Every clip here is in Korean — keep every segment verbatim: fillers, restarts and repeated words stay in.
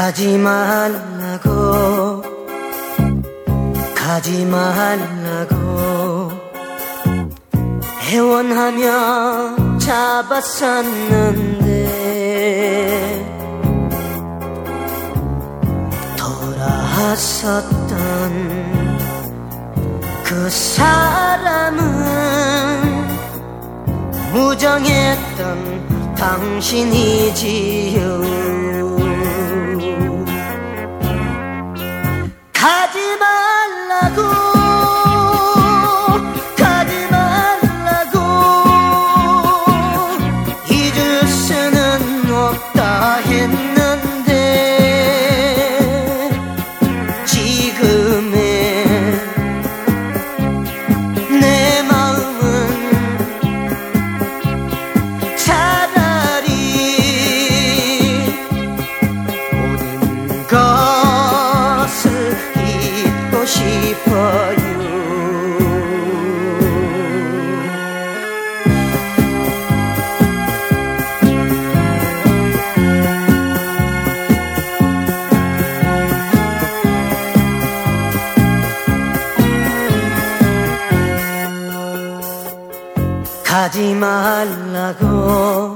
가지 말라고 가지 말라고 애원하며 잡았었는데 돌아섰던 그 사람은 무정했던 당신이지요. 가지 말라고 가지 말라고 잊을 수는 없다 했는데 지금의 내 마음은 차라리 모든 것을 잊고 싶어요. 가지 말라고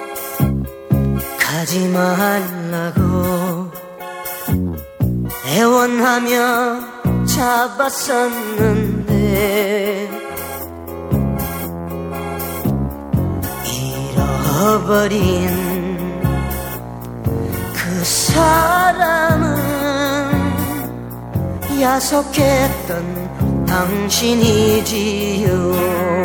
가지 말라고 애원하며 잡았었는데 잃어버린 그 사람은 야속했던 당신이지요.